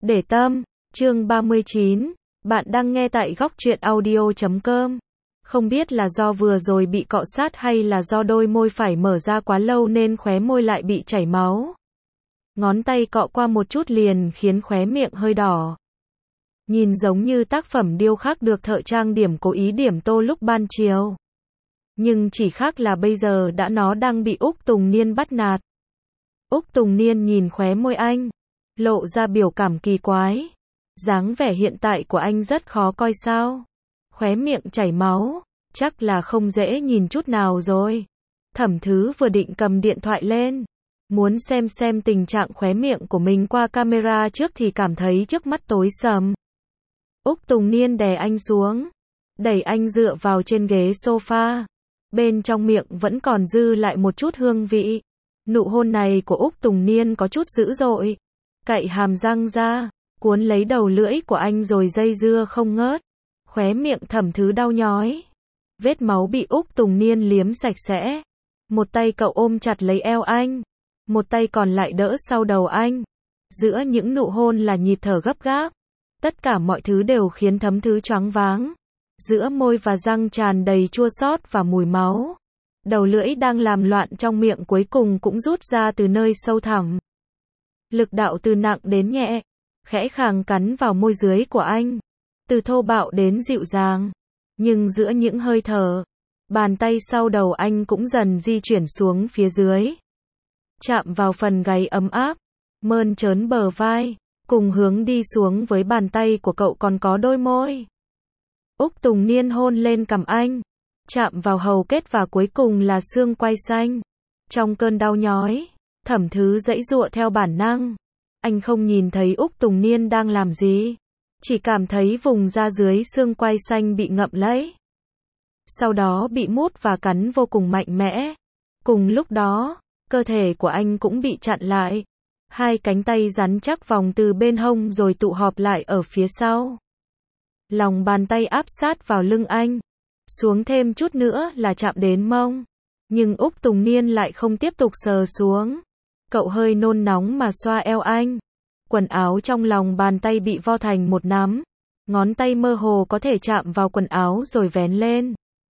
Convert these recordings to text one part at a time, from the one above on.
Để tâm, chương 39, bạn đang nghe tại góc truyện audio.com. Không biết là do vừa rồi bị cọ sát hay là do đôi môi phải mở ra quá lâu nên khóe môi lại bị chảy máu. Ngón tay cọ qua một chút liền khiến khóe miệng hơi đỏ. Nhìn giống như tác phẩm điêu khắc được thợ trang điểm cố ý điểm tô lúc ban chiều. Nhưng chỉ khác là bây giờ nó đang bị Úc Tùng Niên bắt nạt. Úc Tùng Niên nhìn khóe môi anh, lộ ra biểu cảm kỳ quái. Dáng vẻ hiện tại của anh rất khó coi sao? Khóe miệng chảy máu, chắc là không dễ nhìn chút nào rồi. Thẩm Thứ vừa định cầm điện thoại lên, muốn xem tình trạng khóe miệng của mình qua camera trước thì cảm thấy trước mắt tối sầm. Úc Tùng Niên đè anh xuống, đẩy anh dựa vào trên ghế sofa. Bên trong miệng vẫn còn dư lại một chút hương vị. Nụ hôn này của Úc Tùng Niên có chút dữ dội. Cạy hàm răng ra, cuốn lấy đầu lưỡi của anh rồi dây dưa không ngớt. Khóe miệng Thẩm Thứ đau nhói. Vết máu bị Úc Tùng Niên liếm sạch sẽ. Một tay cậu ôm chặt lấy eo anh, một tay còn lại đỡ sau đầu anh. Giữa những nụ hôn là nhịp thở gấp gáp. Tất cả mọi thứ đều khiến Thẩm Thứ choáng váng. Giữa môi và răng tràn đầy chua xót và mùi máu. Đầu lưỡi đang làm loạn trong miệng cuối cùng cũng rút ra từ nơi sâu thẳm. Lực đạo từ nặng đến nhẹ, khẽ khàng cắn vào môi dưới của anh. Từ thô bạo đến dịu dàng. Nhưng giữa những hơi thở, bàn tay sau đầu anh cũng dần di chuyển xuống phía dưới. Chạm vào phần gáy ấm áp, mơn trớn bờ vai, cùng hướng đi xuống với bàn tay của cậu còn có đôi môi. Úc Tùng Niên hôn lên cằm anh, chạm vào hầu kết và cuối cùng là xương quai xanh. Trong cơn đau nhói, Thẩm Thứ giãy giụa theo bản năng. Anh không nhìn thấy Úc Tùng Niên đang làm gì, chỉ cảm thấy vùng da dưới xương quai xanh bị ngậm lấy. Sau đó bị mút và cắn vô cùng mạnh mẽ. Cùng lúc đó, cơ thể của anh cũng bị chặn lại. Hai cánh tay rắn chắc vòng từ bên hông rồi tụ họp lại ở phía sau. Lòng bàn tay áp sát vào lưng anh. Xuống thêm chút nữa là chạm đến mông. Nhưng Úc Tùng Niên lại không tiếp tục sờ xuống. Cậu hơi nôn nóng mà xoa eo anh. Quần áo trong lòng bàn tay bị vo thành một nắm. Ngón tay mơ hồ có thể chạm vào quần áo rồi vén lên.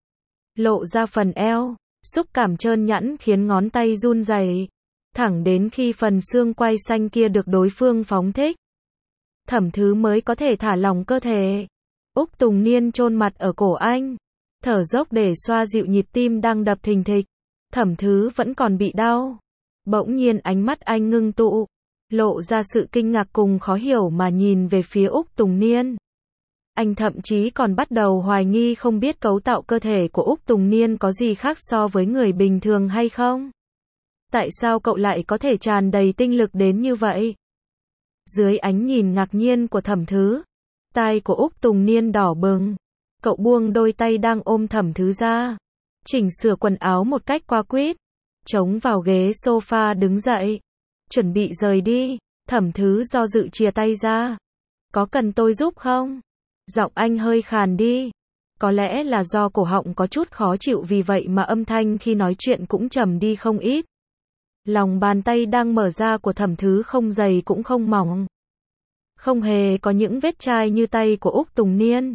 Lộ ra phần eo. Xúc cảm trơn nhẵn khiến ngón tay run rẩy. Thẳng đến khi phần xương quai xanh kia được đối phương phóng thích, Thẩm Thứ mới có thể thả lỏng cơ thể. Úc Tùng Niên chôn mặt ở cổ anh, thở dốc để xoa dịu nhịp tim đang đập thình thịch. Thẩm Thứ vẫn còn bị đau. Bỗng nhiên ánh mắt anh ngưng tụ, lộ ra sự kinh ngạc cùng khó hiểu mà nhìn về phía Úc Tùng Niên. Anh thậm chí còn bắt đầu hoài nghi không biết cấu tạo cơ thể của Úc Tùng Niên có gì khác so với người bình thường hay không. Tại sao cậu lại có thể tràn đầy tinh lực đến như vậy? Dưới ánh nhìn ngạc nhiên của Thẩm Thứ, tai của Úc Tùng Niên đỏ bừng. Cậu buông đôi tay đang ôm Thẩm Thứ ra, chỉnh sửa quần áo một cách qua quýt, chống vào ghế sofa đứng dậy, chuẩn bị rời đi. Thẩm Thứ do dự chìa tay ra. Có cần tôi giúp không? Giọng anh hơi khàn đi. Có lẽ là do cổ họng có chút khó chịu vì vậy mà âm thanh khi nói chuyện cũng trầm đi không ít. Lòng bàn tay đang mở ra của Thẩm Thứ không dày cũng không mỏng. Không hề có những vết chai như tay của Úc Tùng Niên.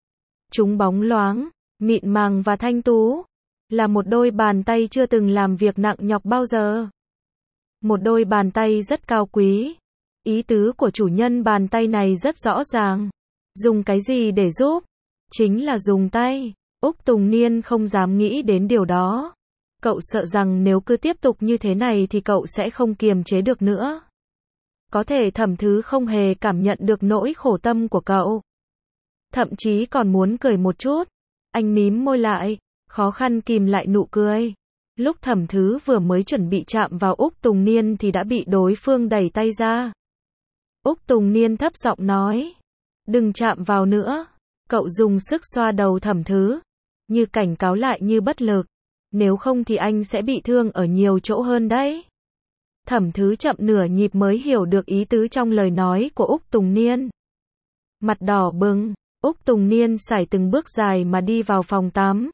Chúng bóng loáng, mịn màng và thanh tú. Là một đôi bàn tay chưa từng làm việc nặng nhọc bao giờ. Một đôi bàn tay rất cao quý. Ý tứ của chủ nhân bàn tay này rất rõ ràng. Dùng cái gì để giúp? Chính là dùng tay. Úc Tùng Niên không dám nghĩ đến điều đó. Cậu sợ rằng nếu cứ tiếp tục như thế này thì cậu sẽ không kiềm chế được nữa. Có thể Thẩm Thứ không hề cảm nhận được nỗi khổ tâm của cậu. Thậm chí còn muốn cười một chút. Anh mím môi lại, khó khăn kìm lại nụ cười. Lúc Thẩm Thứ vừa mới chuẩn bị chạm vào Úc Tùng Niên thì đã bị đối phương đẩy tay ra. Úc Tùng Niên thấp giọng nói. Đừng chạm vào nữa. Cậu dùng sức xoa đầu Thẩm Thứ, như cảnh cáo lại như bất lực. Nếu không thì anh sẽ bị thương ở nhiều chỗ hơn đấy. Thẩm Thứ chậm nửa nhịp mới hiểu được ý tứ trong lời nói của Úc Tùng Niên. Mặt đỏ bừng, Úc Tùng Niên sải từng bước dài mà đi vào phòng tắm.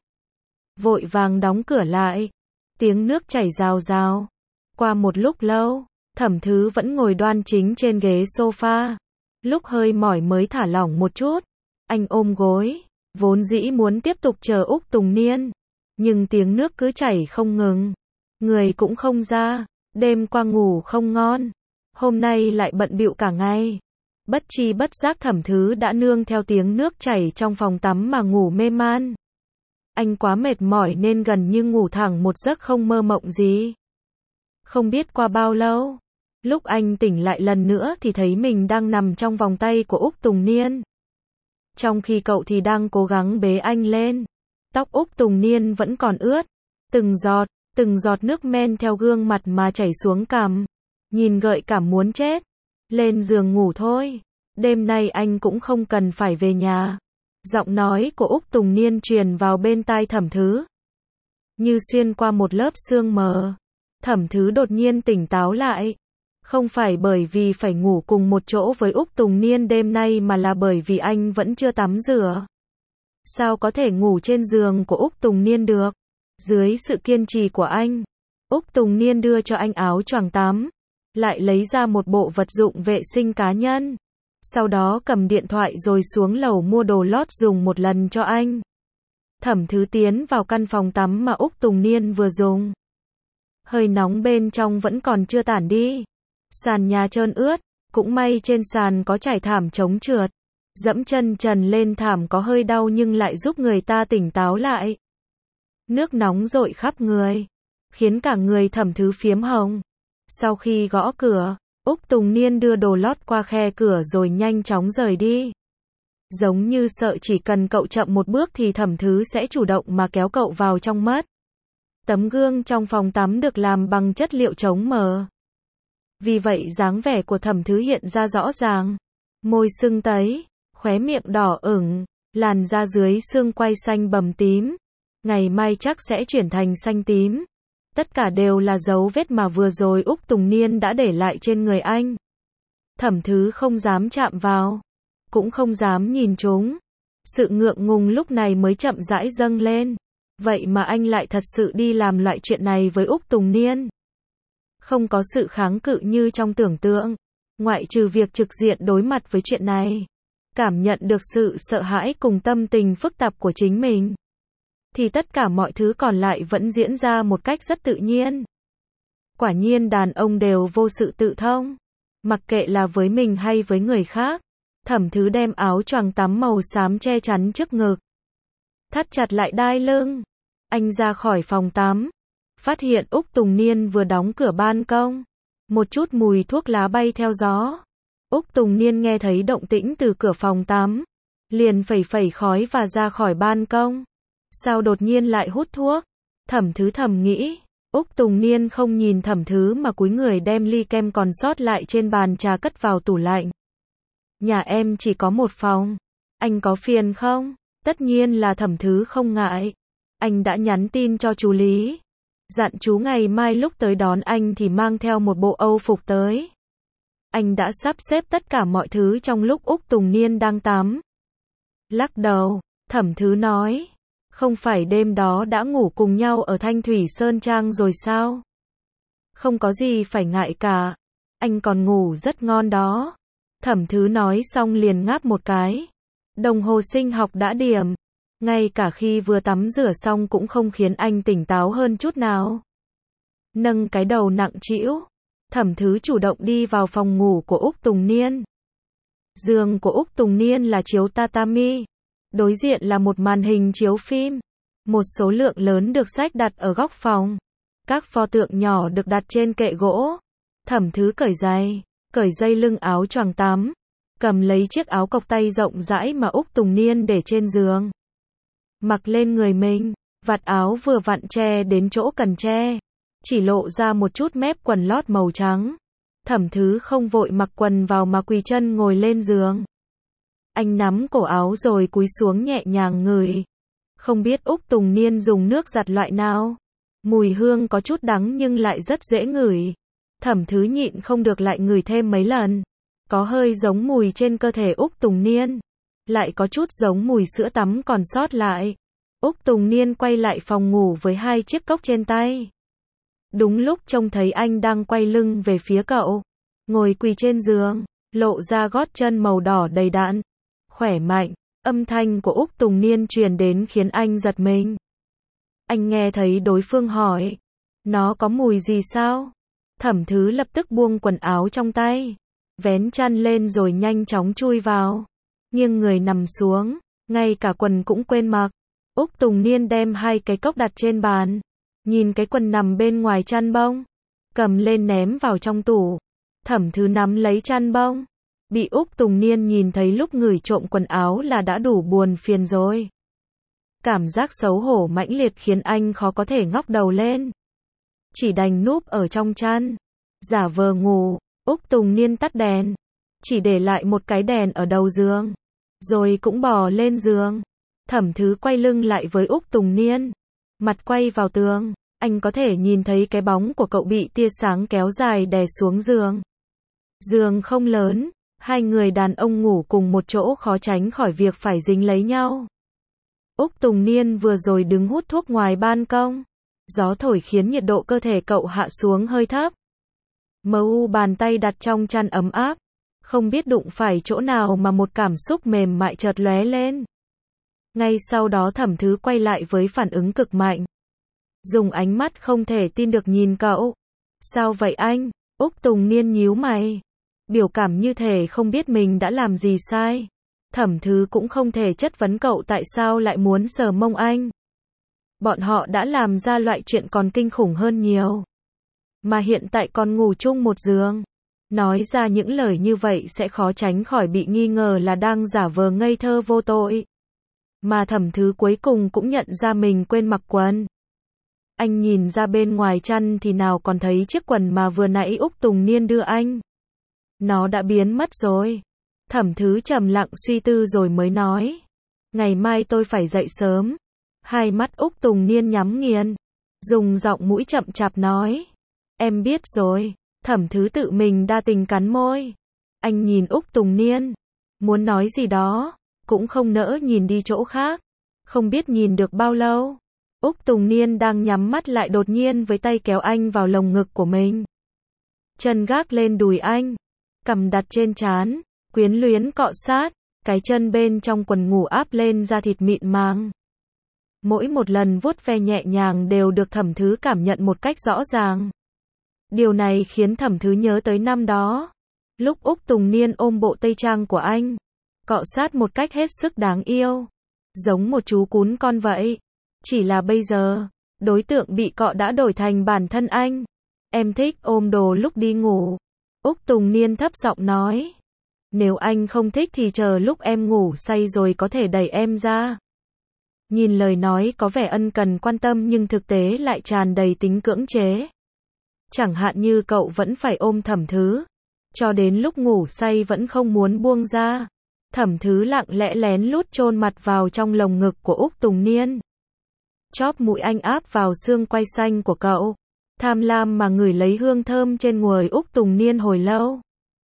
Vội vàng đóng cửa lại. Tiếng nước chảy rào rào. Qua một lúc lâu, Thẩm Thứ vẫn ngồi đoan chính trên ghế sofa. Lúc hơi mỏi mới thả lỏng một chút. Anh ôm gối, vốn dĩ muốn tiếp tục chờ Úc Tùng Niên. Nhưng tiếng nước cứ chảy không ngừng. Người cũng không ra, đêm qua ngủ không ngon. Hôm nay lại bận bịu cả ngày. Bất chi bất giác Thẩm Thứ đã nương theo tiếng nước chảy trong phòng tắm mà ngủ mê man. Anh quá mệt mỏi nên gần như ngủ thẳng một giấc không mơ mộng gì. Không biết qua bao lâu, lúc anh tỉnh lại lần nữa thì thấy mình đang nằm trong vòng tay của Úc Tùng Niên. Trong khi cậu thì đang cố gắng bế anh lên. Tóc Úc Tùng Niên vẫn còn ướt. Từng giọt nước men theo gương mặt mà chảy xuống cằm. Nhìn gợi cảm muốn chết. Lên giường ngủ thôi. Đêm nay anh cũng không cần phải về nhà. Giọng nói của Úc Tùng Niên truyền vào bên tai Thẩm Thứ. Như xuyên qua một lớp sương mờ. Thẩm Thứ đột nhiên tỉnh táo lại. Không phải bởi vì phải ngủ cùng một chỗ với Úc Tùng Niên đêm nay mà là bởi vì anh vẫn chưa tắm rửa. Sao có thể ngủ trên giường của Úc Tùng Niên được? Dưới sự kiên trì của anh, Úc Tùng Niên đưa cho anh áo choàng tắm, lại lấy ra một bộ vật dụng vệ sinh cá nhân. Sau đó cầm điện thoại rồi xuống lầu mua đồ lót dùng một lần cho anh. Thẩm Thứ tiến vào căn phòng tắm mà Úc Tùng Niên vừa dùng. Hơi nóng bên trong vẫn còn chưa tản đi. Sàn nhà trơn ướt, cũng may trên sàn có trải thảm chống trượt. Dẫm chân trần lên thảm có hơi đau nhưng lại giúp người ta tỉnh táo lại. Nước nóng dội khắp người, khiến cả người Thẩm Thứ phiếm hồng. Sau khi gõ cửa, Úc Tùng Niên đưa đồ lót qua khe cửa rồi nhanh chóng rời đi. Giống như sợ chỉ cần cậu chậm một bước thì Thẩm Thứ sẽ chủ động mà kéo cậu vào trong mất. Tấm gương trong phòng tắm được làm bằng chất liệu chống mờ. Vì vậy dáng vẻ của Thẩm Thứ hiện ra rõ ràng. Môi sưng tấy, khóe miệng đỏ ửng, làn da dưới xương quai xanh bầm tím. Ngày mai chắc sẽ chuyển thành xanh tím. Tất cả đều là dấu vết mà vừa rồi Úc Tùng Niên đã để lại trên người anh. Thẩm Thứ không dám chạm vào, cũng không dám nhìn chúng. Sự ngượng ngùng lúc này mới chậm rãi dâng lên. Vậy mà anh lại thật sự đi làm loại chuyện này với Úc Tùng Niên. Không có sự kháng cự như trong tưởng tượng. Ngoại trừ việc trực diện đối mặt với chuyện này, cảm nhận được sự sợ hãi cùng tâm tình phức tạp của chính mình, thì tất cả mọi thứ còn lại vẫn diễn ra một cách rất tự nhiên. Quả nhiên đàn ông đều vô sự tự thông. Mặc kệ là với mình hay với người khác. Thẩm Thứ đem áo choàng tắm màu xám che chắn trước ngực, thắt chặt lại đai lưng. Anh ra khỏi phòng tắm, phát hiện Úc Tùng Niên vừa đóng cửa ban công. Một chút mùi thuốc lá bay theo gió. Úc Tùng Niên nghe thấy động tĩnh từ cửa phòng tắm, liền phẩy phẩy khói và ra khỏi ban công. Sao đột nhiên lại hút thuốc? Thẩm Thứ thầm nghĩ. Úc Tùng Niên không nhìn Thẩm Thứ mà cúi người đem ly kem còn sót lại trên bàn trà cất vào tủ lạnh. Nhà em chỉ có một phòng. Anh có phiền không? Tất nhiên là Thẩm Thứ không ngại. Anh đã nhắn tin cho chú Lý, dặn chú ngày mai lúc tới đón anh thì mang theo một bộ Âu phục tới. Anh đã sắp xếp tất cả mọi thứ trong lúc Úc Tùng Niên đang tắm. Lắc đầu, Thẩm Thứ nói. Không phải đêm đó đã ngủ cùng nhau ở Thanh Thủy Sơn Trang rồi sao? Không có gì phải ngại cả. Anh còn ngủ rất ngon đó. Thẩm Thứ nói xong liền ngáp một cái. Đồng hồ sinh học đã điểm. Ngay cả khi vừa tắm rửa xong cũng không khiến anh tỉnh táo hơn chút nào. Nâng cái đầu nặng trĩu, Thẩm Thứ chủ động đi vào phòng ngủ của Úc Tùng Niên. Giường của Úc Tùng Niên là chiếu tatami. Đối diện là một màn hình chiếu phim. Một số lượng lớn được xách đặt ở góc phòng. Các pho tượng nhỏ được đặt trên kệ gỗ. Thẩm Thứ cởi dây lưng áo choàng tắm, cầm lấy chiếc áo cộc tay rộng rãi mà Úc Tùng Niên để trên giường, mặc lên người mình. Vạt áo vừa vặn che đến chỗ cần che, chỉ lộ ra một chút mép quần lót màu trắng. Thẩm Thứ không vội mặc quần vào mà quỳ chân ngồi lên giường. Anh nắm cổ áo rồi cúi xuống nhẹ nhàng ngửi. Không biết Úc Tùng Niên dùng nước giặt loại nào. Mùi hương có chút đắng nhưng lại rất dễ ngửi. Thẩm Thứ nhịn không được lại ngửi thêm mấy lần. Có hơi giống mùi trên cơ thể Úc Tùng Niên, lại có chút giống mùi sữa tắm còn sót lại. Úc Tùng Niên quay lại phòng ngủ với 2 chiếc cốc trên tay. Đúng lúc trông thấy anh đang quay lưng về phía cậu, ngồi quỳ trên giường. lộ ra gót chân màu đỏ đầy đặn, khỏe mạnh. Âm thanh của Úc Tùng Niên truyền đến khiến anh giật mình. Anh nghe thấy đối phương hỏi, nó có mùi gì sao? Thẩm Thứ lập tức buông quần áo trong tay, vén chăn lên rồi nhanh chóng chui vào, nghiêng người nằm xuống, ngay cả quần cũng quên mặc. Úc Tùng Niên đem 2 cái cốc đặt trên bàn, nhìn cái quần nằm bên ngoài chăn bông, cầm lên ném vào trong tủ. Thẩm Thứ nắm lấy chăn bông, bị Úc Tùng Niên nhìn thấy lúc ngửi trộm quần áo là đã đủ buồn phiền rồi. Cảm giác xấu hổ mãnh liệt khiến anh khó có thể ngóc đầu lên, chỉ đành núp ở trong chăn, giả vờ ngủ. Úc Tùng Niên tắt đèn, chỉ để lại một cái đèn ở đầu giường, rồi cũng bò lên giường. Thẩm Thứ quay lưng lại với Úc Tùng Niên, mặt quay vào tường, anh có thể nhìn thấy cái bóng của cậu bị tia sáng kéo dài đè xuống giường. Giường không lớn, 2 người đàn ông ngủ cùng một chỗ khó tránh khỏi việc phải dính lấy nhau. Úc Tùng Niên vừa rồi đứng hút thuốc ngoài ban công, gió thổi khiến nhiệt độ cơ thể cậu hạ xuống hơi thấp. Bàn tay đặt trong chăn ấm áp, không biết đụng phải chỗ nào mà một cảm xúc mềm mại chợt lóe lên. Ngay sau đó Thẩm Thứ quay lại với phản ứng cực mạnh, dùng ánh mắt không thể tin được nhìn cậu. Sao vậy anh? Úc Tùng Niên nhíu mày, biểu cảm như thể không biết mình đã làm gì sai. Thẩm Thứ cũng không thể chất vấn cậu tại sao lại muốn sờ mông anh. Bọn họ đã làm ra loại chuyện còn kinh khủng hơn nhiều, mà hiện tại còn ngủ chung một giường. Nói ra những lời như vậy sẽ khó tránh khỏi bị nghi ngờ là đang giả vờ ngây thơ vô tội. Mà Thẩm Thứ cuối cùng cũng nhận ra mình quên mặc quần. Anh nhìn ra bên ngoài chăn thì nào còn thấy chiếc quần mà vừa nãy Úc Tùng Niên đưa anh. Nó đã biến mất rồi. Thẩm Thứ trầm lặng suy tư rồi mới nói, ngày mai tôi phải dậy sớm. Hai mắt Úc Tùng Niên nhắm nghiền, dùng giọng mũi chậm chạp nói, em biết rồi. Thẩm Thứ tự mình đa tình cắn môi. Anh nhìn Úc Tùng Niên, muốn nói gì đó, cũng không nỡ nhìn đi chỗ khác. Không biết nhìn được bao lâu, Úc Tùng Niên đang nhắm mắt lại đột nhiên với tay kéo anh vào lồng ngực của mình. Chân gác lên đùi anh, cằm đặt trên trán, quyến luyến cọ sát, cái chân bên trong quần ngủ áp lên da thịt mịn màng. Mỗi một lần vuốt ve nhẹ nhàng đều được Thẩm Thứ cảm nhận một cách rõ ràng. Điều này khiến Thẩm Thứ nhớ tới năm đó, lúc Úc Tùng Niên ôm bộ tây trang của anh, cọ sát một cách hết sức đáng yêu, giống một chú cún con vậy. Chỉ là bây giờ, đối tượng bị cọ đã đổi thành bản thân anh. Em thích ôm đồ lúc đi ngủ. Úc Tùng Niên thấp giọng nói, nếu anh không thích thì chờ lúc em ngủ say rồi có thể đẩy em ra. Nhìn lời nói có vẻ ân cần quan tâm nhưng thực tế lại tràn đầy tính cưỡng chế. Chẳng hạn như cậu vẫn phải ôm Thẩm Thứ, cho đến lúc ngủ say vẫn không muốn buông ra. Thẩm Thứ lặng lẽ lén lút chôn mặt vào trong lồng ngực của Úc Tùng Niên. Chóp mũi anh áp vào xương quai xanh của cậu, tham lam mà ngửi lấy hương thơm trên người Úc Tùng Niên hồi lâu.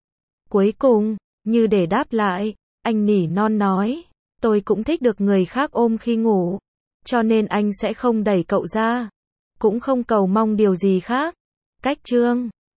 Cuối cùng, như để đáp lại, anh nỉ non nói, tôi cũng thích được người khác ôm khi ngủ, cho nên anh sẽ không đẩy cậu ra, cũng không cầu mong điều gì khác. Cách chương